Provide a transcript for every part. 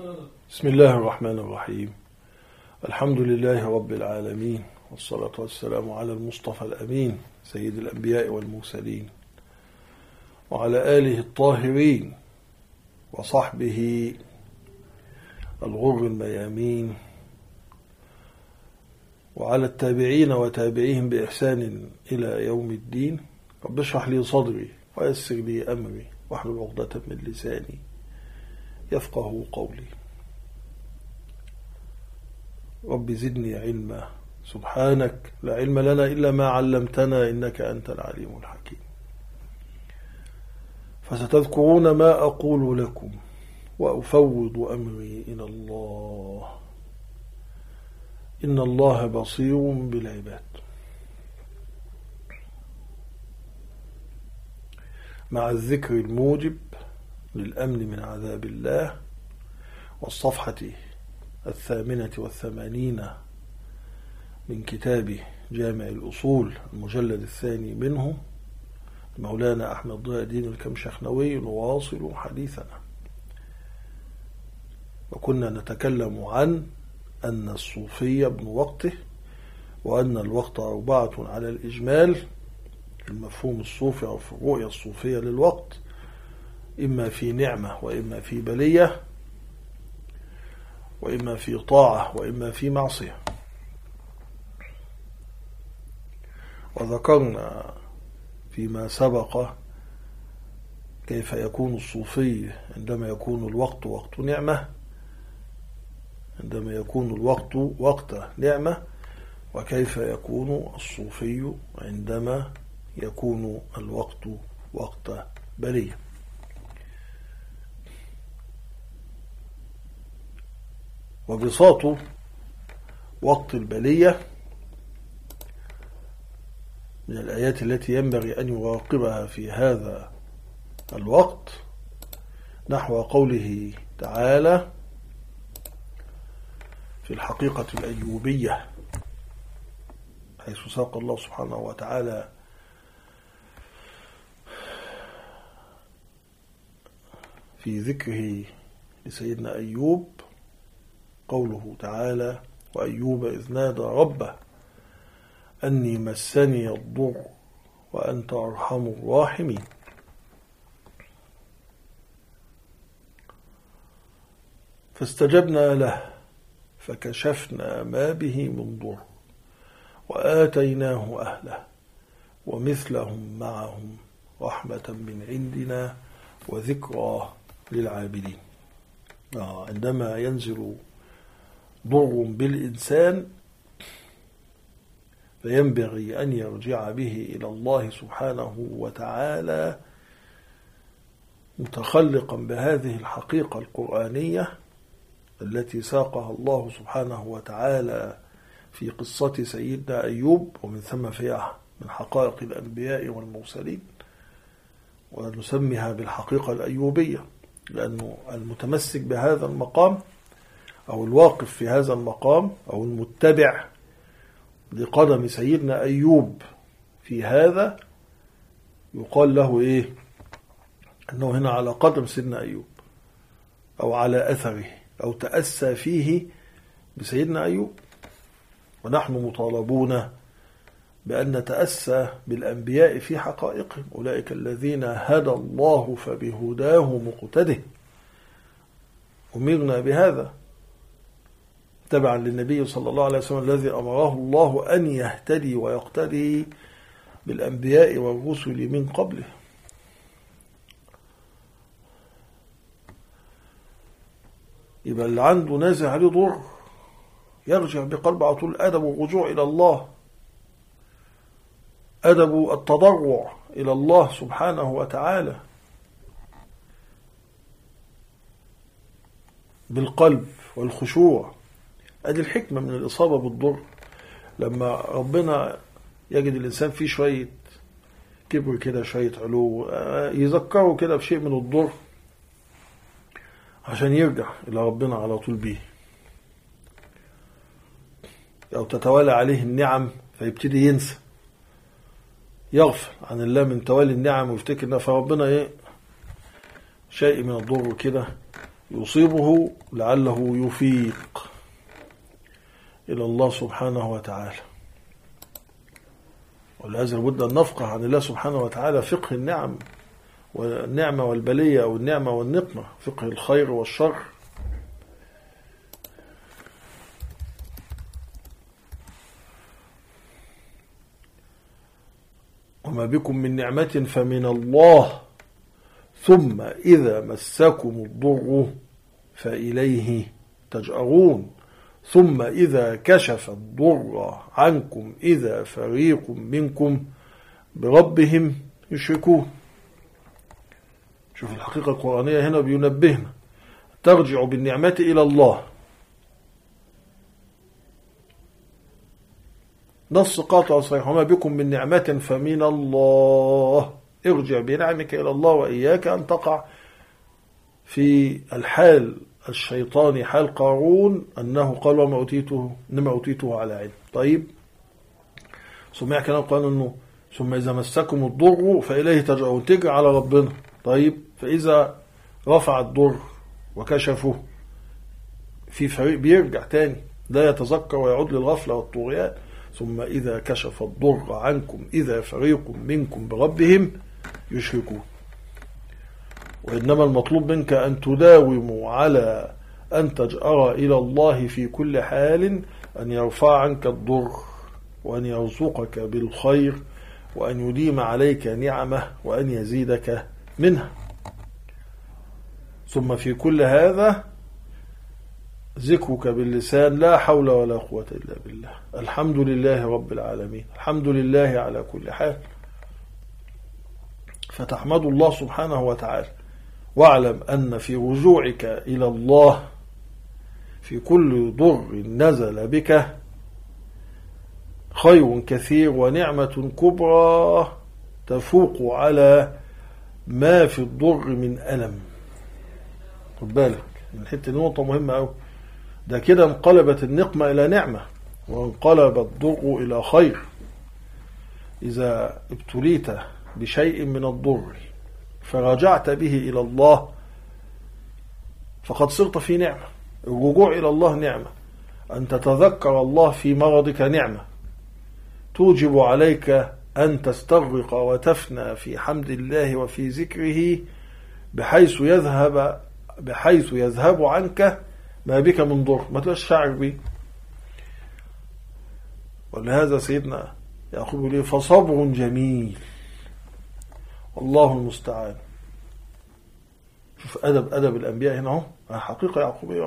بسم الله الرحمن الرحيم. الحمد لله رب العالمين، والصلاة والسلام على المصطفى الأمين سيد الأنبياء والمرسلين، وعلى آله الطاهرين وصحبه الغر الميامين، وعلى التابعين وتابعيهم بإحسان إلى يوم الدين. رب اشرح لي صدري ويسر لي أمري واحلل عقدة من لساني يفقه قولي. رب زدني علما، سبحانك لا علم لنا إلا ما علمتنا إنك أنت العليم الحكيم. فستذكرون ما أقول لكم وأفوض أمري إلى الله، إن الله بصير بالعباد. مع الذكر الموجب للأمن من عذاب الله، والصفحة 88 من كتاب جامع الأصول المجلد الثاني منه، مولانا أحمد ضياء الدين الكمشخنوي، نواصل حديثنا. وكنا نتكلم عن أن الصوفية ابن وقته، وأن الوقت 4 على الإجمال في المفهوم الصوفي أو في الرؤية الصوفية للوقت، إما في نعمة وإما في بلية، وإما في طاعة وإما في معصية. وذكرنا فيما سبق كيف يكون الصوفي عندما يكون الوقت وقت نعمة، عندما يكون الوقت وقت نعمة، وكيف يكون الصوفي عندما يكون الوقت وقت بلية. وبساط وقت البلية من الآيات التي ينبغي أن يراقبها في هذا الوقت نحو قوله تعالى في الحقيقة الأيوبية، حيث ساق الله سبحانه وتعالى في ذكره لسيدنا أيوب قوله تعالى: وأيوب إذ نادى ربه أني مسني الضر وأنت أرحم الراحمين. فاستجبنا له فكشفنا ما به من ضر وآتيناه أهله ومثلهم معهم رحمة من عندنا وذكرى للعابدين. عندما ينزل ضر بالإنسان فينبغي أن يرجع به إلى الله سبحانه وتعالى، متخلقا بهذه الحقيقة القرآنية التي ساقها الله سبحانه وتعالى في قصة سيدنا أيوب، ومن ثم فيها من حقائق الأنبياء والمرسلين، ونسميها بالحقيقة الأيوبية، لأنه المتمسك بهذا المقام أو الواقف في هذا المقام أو المتبع لقدم سيدنا أيوب في هذا يقال له إيه؟ أنه هنا على قدم سيدنا أيوب أو على أثره أو تأسى فيه بسيدنا أيوب. ونحن مطالبون بأن نتأسى بالأنبياء في حقائقهم، أولئك الذين هدى الله فبهداه مقتده. أمرنا بهذا تبعا للنبي صلى الله عليه وسلم الذي أمره الله أن يهتدي ويقتدي بالأنبياء والرسل من قبله. يبقى اللي عنده نازع عليه ضر يرجع بقلب على طول الأدب والرجوع إلى الله، أدب التضرع إلى الله سبحانه وتعالى بالقلب والخشوع. أدي الحكمة من الإصابة بالضر. لما ربنا يجد الإنسان فيه شوية كبر كده، شوية علو، يذكره كده بشيء من الضر عشان يرجع إلى ربنا على طول به، أو تتوالى عليه النعم فيبتدي ينسى، يغفل عن الله من توالي النعم ويفتكر إن فربنا إيه شيء من الضر كده يصيبه لعله يفيق إلى الله سبحانه وتعالى. ولهذا لابد أن نفقه عن الله سبحانه وتعالى فقه النعم والنعمة والبلية، أو النعمة والنقمة، فقه الخير والشر. وما بكم من نعمة فمن الله، ثم إذا مسكم الضر فإليه تجأرون، ثم إذا كشف الضر عنكم إذا فريق منكم بربهم يشركون. شوف الحقيقة القرآنية هنا بينبهنا، ترجع بالنعمة إلى الله، نص قاطع صحيح، وما بكم من نعمة فمن الله، ارجع بنعمك إلى الله، وإياك أن تقع في الحال الشيطاني حال قارون، أنه قال وما أوتيته إنما أوتيته على علم. طيب، سمع كلام قال أنه ثم إذا مسكم الضر فإليه ترجعون، ترجع على ربنا. طيب، فإذا رفع الضر وكشفه، في فريق بيرجع تاني لا يتذكر ويعود للغفلة والطغيان. ثم إذا كشف الضر عنكم إذا فريق منكم بربهم يشركون. وإنما المطلوب منك أن تداوم على أن تجأر إلى الله في كل حال، أن يرفع عنك الضر، وأن يرزقك بالخير، وأن يديم عليك نعمه، وأن يزيدك منها. ثم في كل هذا ذكرك باللسان لا حول ولا قوة إلا بالله، الحمد لله رب العالمين، الحمد لله على كل حال. فتحمد الله سبحانه وتعالى، واعلم أن في رجوعك إلى الله في كل ضر نزل بك خير كثير ونعمة كبرى تفوق على ما في الضر من ألم. خد بالك من حتة نقطة مهمة أوي، ده كده انقلبت النقمة إلى نعمة، وانقلب الضر إلى خير. إذا ابتليت بشيء من الضر فرجعت به إلى الله فقد صرت في نعمة. الرجوع إلى الله نعمة، أن تتذكر الله في مرضك نعمة توجب عليك أن تستغرق وتفنى في حمد الله وفي ذكره، بحيث يذهب عنك ما بك من ضر، ما تبقاش شاعر به. ولهذا سيدنا يعقوب لي فصبر جميل والله المستعان. شوف أدب الأنبياء هنا اهو، حقيقة يعقوبية.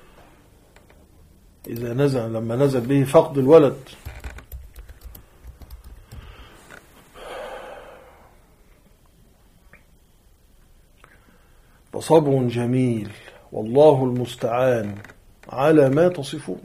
إذا لما نزل به فقد الولد، فصبر جميل والله المستعان على ما تصفون.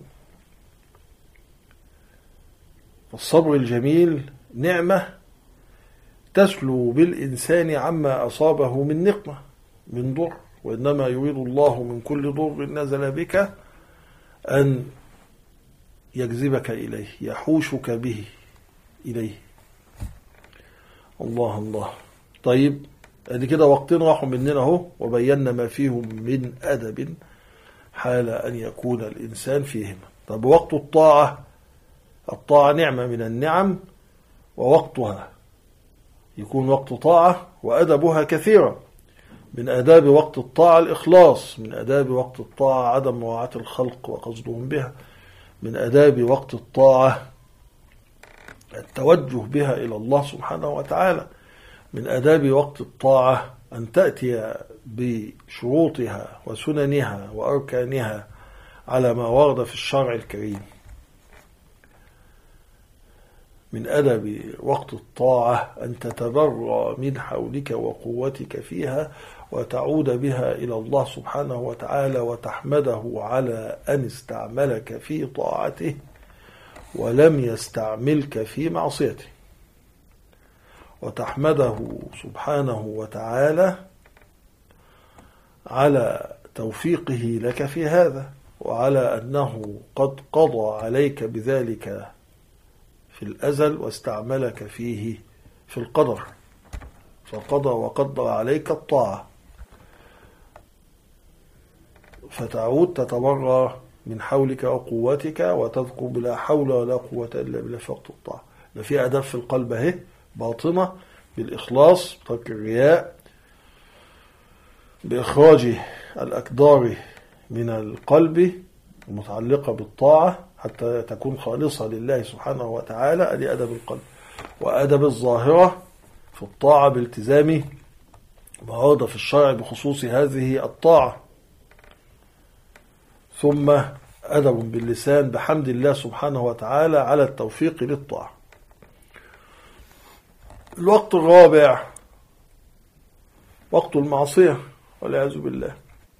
الصبر الجميل نعمة تسلو بالإنسان عما أصابه من نقمة من ضر، وإنما يريد الله من كل ضر نزل بك أن يجذبك إليه، يحوشك به إليه. الله الله. طيب، ادي كده وقتين راحوا مننا اهو، وبينا ما فيهم من أدب حال أن يكون الإنسان فيهم. طب وقت الطاعة نعمة من النعم، ووقتها يكون وقت طاعة، وأدبها كثيرة. من آداب وقت الطاعة الإخلاص، من آداب وقت الطاعة عدم مواعاة الخلق وقصدهم بها، من آداب وقت الطاعة التوجه بها إلى الله سبحانه وتعالى، من آداب وقت الطاعة أن تأتي بشروطها وسننها وأركانها على ما ورد في الشرع الكريم. من أدب وقت الطاعة أن تتبرى من حولك وقوتك فيها، وتعود بها إلى الله سبحانه وتعالى، وتحمده على أن استعملك في طاعته ولم يستعملك في معصيته، وتحمده سبحانه وتعالى على توفيقه لك في هذا، وعلى أنه قد قضى عليك بذلك في الأزل واستعملك فيه في القدر، فقضى وقدر عليك الطاعة. فتعود تتبرى من حولك وقوتك وتذكر بلا حول ولا قوة إلا بالله في وقت الطاعة. ده في أداب في القلب اهي باطنة بالإخلاص، بترك الرياء، بإخراج الأكدار من القلب المتعلقة بالطاعة حتى تكون خالصة لله سبحانه وتعالى. أدي أدب القلب. وأدب الظاهرة في الطاعة بالتزام ما ورد في الشرع بخصوص هذه الطاعة. ثم أدب باللسان بحمد الله سبحانه وتعالى على التوفيق للطاعة. الوقت الرابع وقت المعصية والعياذ بالله.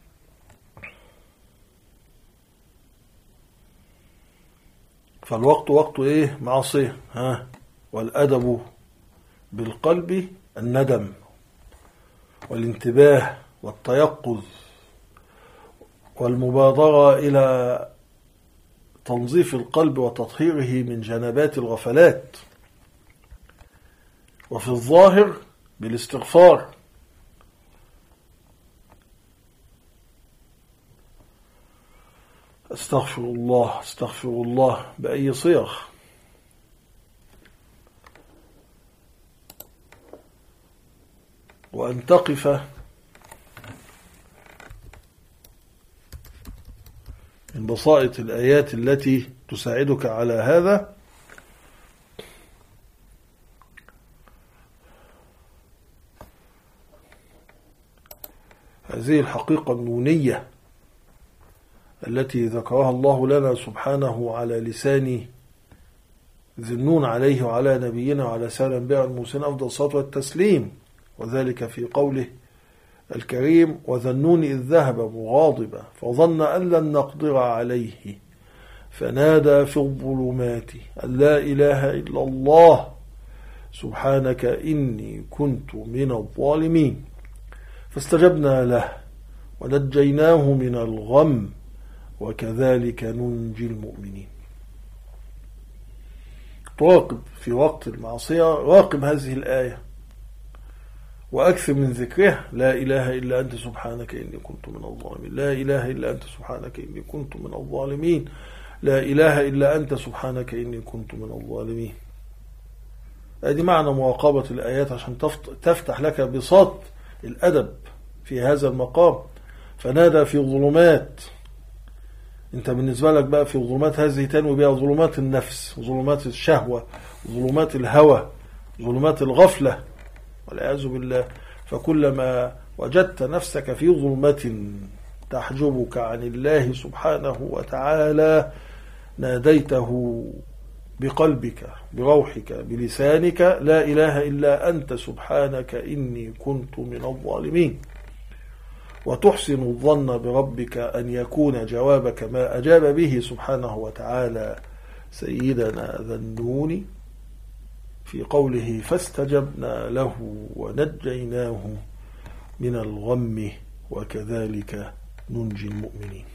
فالوقت وقت ايه؟ معصية. والأدب بالقلب الندم والانتباه والتيقظ والمبادرة إلى تنظيف القلب وتطهيره من جنبات الغفلات. وفي الظاهر بالاستغفار، استغفر الله استغفر الله بأي صيغ. وأن تقف من بسائط الآيات التي تساعدك على هذا هذه الحقيقة النونية التي ذكرها الله لنا سبحانه على لسان ذي النون عليه وعلى نبينا وعلى سائر الأنبياء والمرسلين أفضل الصلاة والتسليم. وذلك في قوله الكريم: وذا النون إذ ذهب مغاضبا فظن أن لن نقدر عليه فنادى في الظلمات أن لا إله إلا الله سبحانك إني كنت من الظالمين فاستجبنا له ونجيناه من الغم وكذلك ننجي المؤمنين. تراقب في وقت المعصية، راقب هذه الآية وأكثر من ذكرها: لا إله إلا أنت سبحانك إني كنت من الظالمين، لا إله إلا أنت سبحانك إني كنت من الظالمين، لا إله إلا أنت سبحانك إني كنت من الظالمين. هذه معنى مراقبة الآيات عشان تفتح لك بساط الأدب في هذا المقام. فنادى في ظلمات، انت بالنسبة لك بقى في ظلمات هذه تنوي بها ظلمات النفس، ظلمات الشهوة، ظلمات الهوى، ظلمات الغفلة والعياذ بالله. فكلما وجدت نفسك في ظلمة تحجبك عن الله سبحانه وتعالى ناديته بقلبك بروحك بلسانك: لا إله إلا أنت سبحانك إني كنت من الظالمين. وتحسن الظن بربك أن يكون جوابك ما أجاب به سبحانه وتعالى سيدنا ذا النون في قوله: فاستجبنا له ونجيناه من الغم وكذلك ننجي المؤمنين.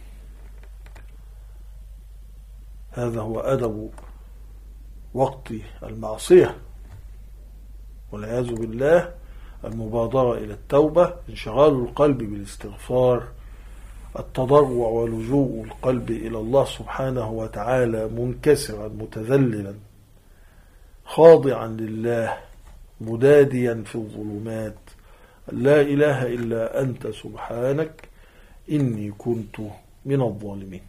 هذا هو أدب وقت المعصية والعياذ بالله: المبادرة إلى التوبة، انشغال القلب بالاستغفار، التضرع ولجوء القلب إلى الله سبحانه وتعالى منكسرا متذللا خاضعا لله مداديا في الظلمات: لا إله إلا أنت سبحانك إني كنت من الظالمين.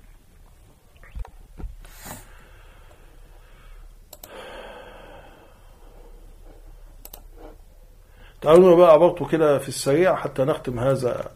تعالوا بقى عبرته كده في السريع حتى نختم هذا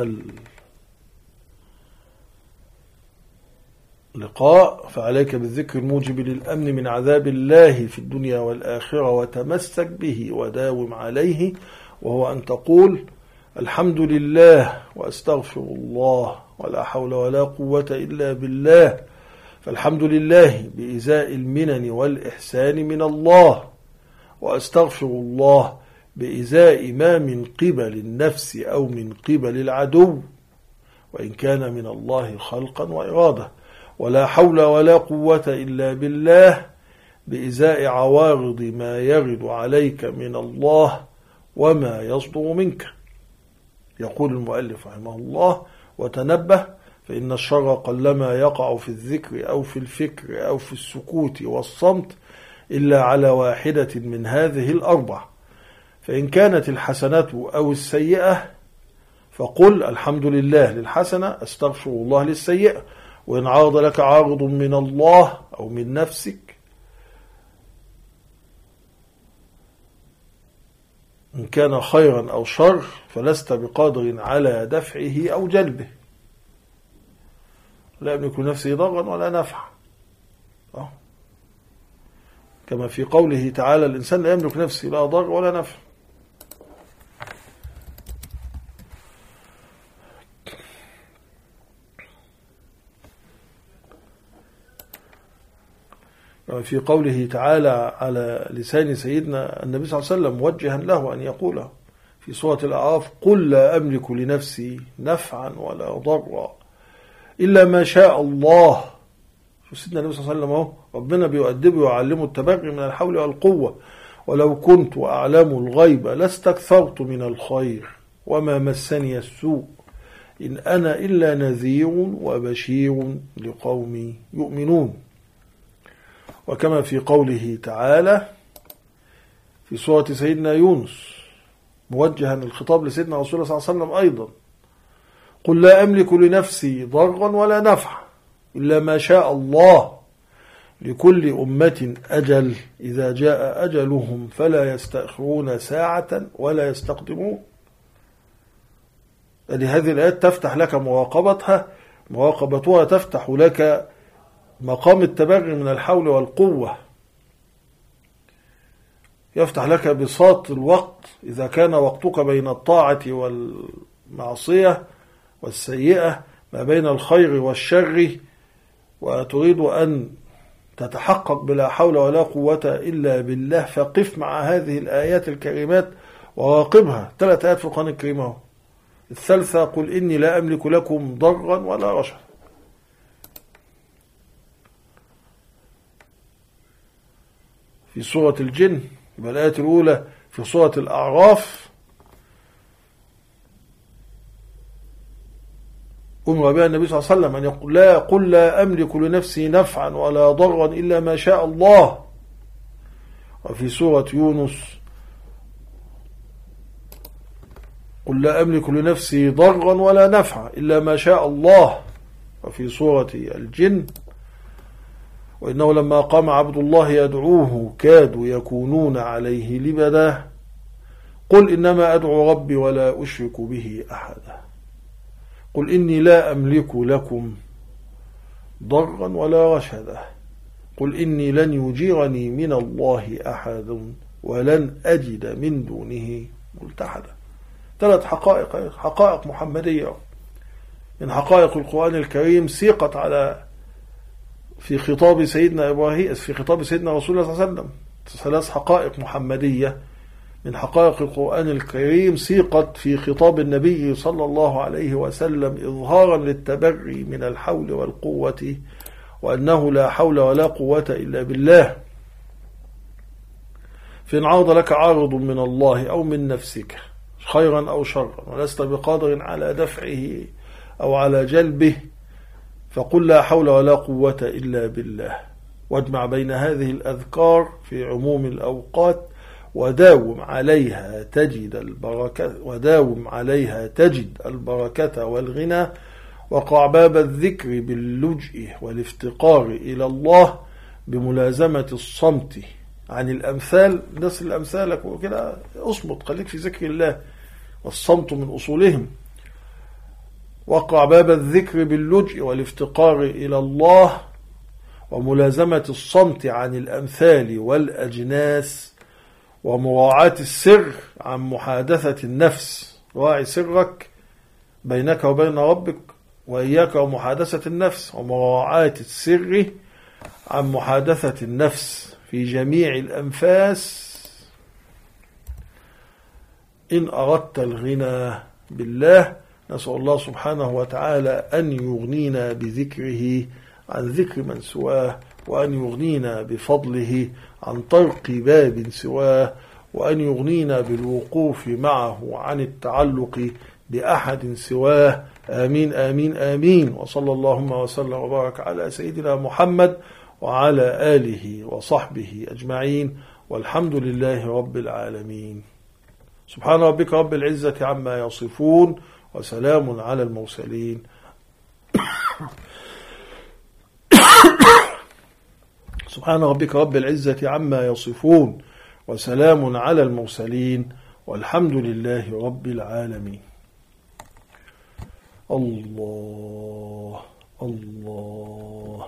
اللقاء. فعليك بالذكر الموجب للأمن من عذاب الله في الدنيا والآخرة وتمسك به وداوم عليه، وهو أن تقول: الحمد لله وأستغفر الله ولا حول ولا قوة إلا بالله. فالحمد لله بإزاء المنن والإحسان من الله، وأستغفر الله بإزاء ما من قبل النفس أو من قبل العدو وإن كان من الله خلقا وإرادة. ولا حول ولا قوة إلا بالله بإزاء عوارض ما يرد عليك من الله وما يصدر منك. يقول المؤلف رحمه الله: وتنبه فإن الشر قلما يقع في الذكر أو في الفكر أو في السكوت والصمت إلا على واحدة من هذه الأربع، فإن كانت الحسنة أو السيئة فقل الحمد لله للحسنة، أستغفر الله للسيئة. وإن عرض لك عارض من الله أو من نفسك إن كان خيرا أو شر فلست بقادر على دفعه أو جلبه، لا يملك لنفسه ضرا ولا نفعا، كما في قوله تعالى الإنسان لا يملك نفسه لا ضر ولا نفع. في قوله تعالى على لسان سيدنا النبي صلى الله عليه وسلم موجها له أن يقوله في سورة الأعراف: قل لا أملك لنفسي نفعا ولا ضرا إلا ما شاء الله. سيدنا النبي صلى الله عليه وسلم ربنا بيؤدبه ويعلمه التبري من الحول والقوة: ولو كنت أعلم الغيب لاستكثرت من الخير وما مسني السوء إن أنا إلا نذير وبشير لقوم يؤمنون. وكما في قوله تعالى في سورة سيدنا يونس موجها الخطاب لسيدنا رسول الله صلى الله عليه وسلم أيضا: قل لا أملك لنفسي ضرا ولا نفعا إلا ما شاء الله لكل أمة أجل إذا جاء أجلهم فلا يستأخرون ساعة ولا يستقدمون. هذه الآيات تفتح لك مراقبتها تفتح لك مقام التبري من الحول والقوة، يفتح لك بساط الوقت إذا كان وقتك بين الطاعة والمعصية والسيئة، ما بين الخير والشر، وتريد أن تتحقق بلا حول ولا قوة إلا بالله، فقف مع هذه الآيات الكريمات وراقبها. 3 آيات في القرآن الكريم. الثالثة: قل إني لا أملك لكم ضرا ولا رشدا. في سورة الجن، الآية الأولى في سورة الأعراف أمر بها النبي صلى الله عليه وسلم أن يقول: قل لا أملك لنفسي نفعا ولا ضرا إلا ما شاء الله. وفي سورة يونس: قل لا أملك لنفسي ضرا ولا نفعا إلا ما شاء الله. وفي سورة الجن: وإنه لما قام عبد الله يدعوه كادوا يكونون عليه لبدا قل إنما أدعو ربي ولا أشرك به أحدا. قل إني لا أملك لكم ضرا ولا رشدا. قل إني لن يجيرني من الله أحد ولن أجد من دونه ملتحدا. 3 حقائق محمدية من حقائق القرآن الكريم سيقت على في خطاب سيدنا إبراهيم، في خطاب سيدنا رسول الله صلى الله عليه وسلم. 3 حقائق محمدية من حقائق القرآن الكريم سيقت في خطاب النبي صلى الله عليه وسلم إظهارا للتبري من الحول والقوة، وأنه لا حول ولا قوة إلا بالله. فإن عرض لك عارض من الله أو من نفسك خيرا أو شرا ولست بقادر على دفعه أو على جلبه فقل لا حول ولا قوة إلا بالله، واجمع بين هذه الأذكار في عموم الأوقات وداوم عليها تجد البركة والغنى، وقع باب الذكر باللجء والافتقار إلى الله بملازمة الصمت عن الأمثال. نصل الأمثال وكده أصمت، خليك في ذكر الله، والصمت من أصولهم. وقع باب الذكر باللجء والافتقار إلى الله وملازمة الصمت عن الأمثال والأجناس، ومراعاة السر عن محادثة النفس. راعي سرك بينك وبين ربك وإياك ومحادثة النفس، ومراعاة السر عن محادثة النفس في جميع الأنفاس إن أردت الغنى بالله. نسأل الله سبحانه وتعالى أن يغنينا بذكره عن ذكر من سواه، وأن يغنينا بفضله عن طرق باب سواه، وأن يغنينا بالوقوف معه عن التعلق بأحد سواه. آمين آمين آمين. وصلى اللهم وسلم وبارك على سيدنا محمد وعلى آله وصحبه أجمعين، والحمد لله رب العالمين. سبحان ربك رب العزة عما يصفون، وسلام على المرسلين. سبحان ربك رب العزة عما يصفون، وسلام على المرسلين، والحمد لله رب العالمين. الله الله.